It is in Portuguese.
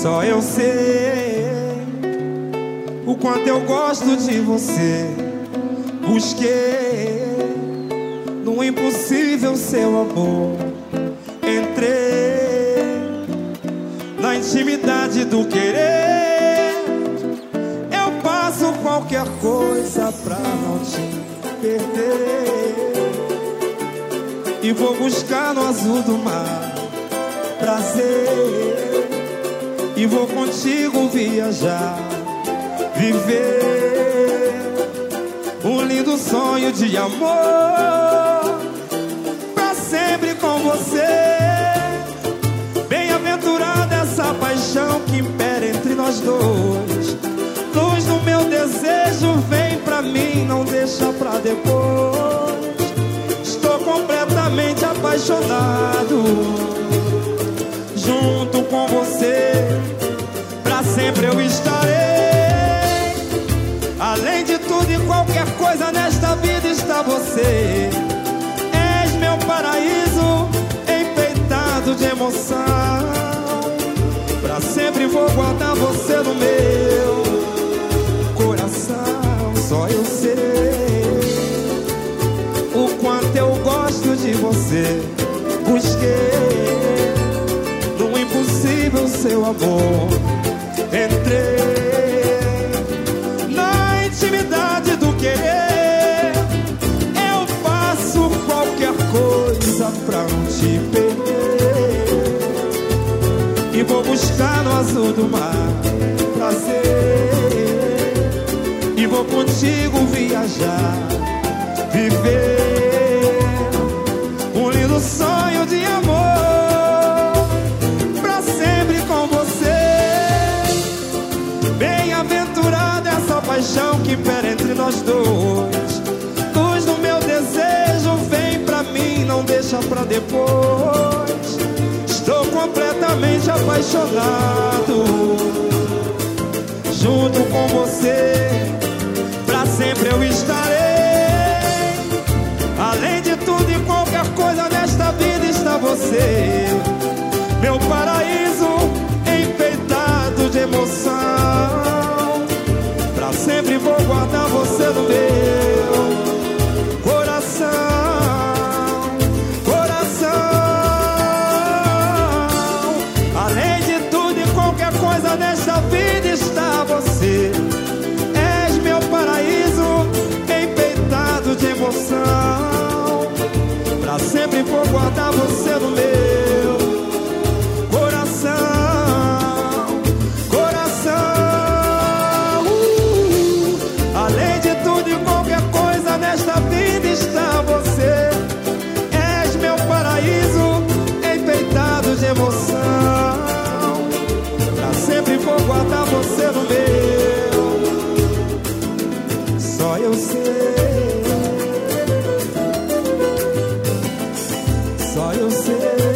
Só eu sei o quanto eu gosto de você. Busquei no impossível seu amor. Entrei na intimidade do querer. Eu faço qualquer coisa pra não te perder. E vou buscar no azul do mar prazer. E vou contigo viajar, viver um lindo sonho de amor pra sempre com você. Bem-aventurada essa paixão que impera entre nós dois. Luz no meu desejo, vem pra mim, não deixa pra depois. Estou completamente apaixonado. Junto com você, pra sempre eu estarei. Além de tudo e qualquer coisa nesta vida está você. És meu paraíso, enfeitado de emoção. Pra sempre vou guardar você no meu coração. Só eu sei o quanto eu gosto de você. Busquei no impossível seu amor. Entrei na intimidade do querer. Eu faço qualquer coisa pra não te perder. E vou buscar no azul do mar prazer. E vou contigo viajar, viver um lindo sonho de amor pra sempre com você. Bem-aventurada essa paixão que impera entre nós dois. Luz no meu desejo, vem pra mim, não deixa pra depois. Estou completamente apaixonado. Junto com você, pra sempre eu estarei. Além de tudo e qualquer coisa nesta vida está você. Meu paraíso, enfeitado de emoção. Pra sempre vou guardar você no meu coração. Coração. Além de tudo e qualquer coisa nesta vida está você. És meu paraíso, enfeitado de emoção. Pra sempre vou guardar você no meu coração. Coração. Além de tudo e qualquer coisa nesta vida está você. És meu paraíso, enfeitado de emoção. Pra sempre vou guardar você no meu. Só eu sei. Só eu sei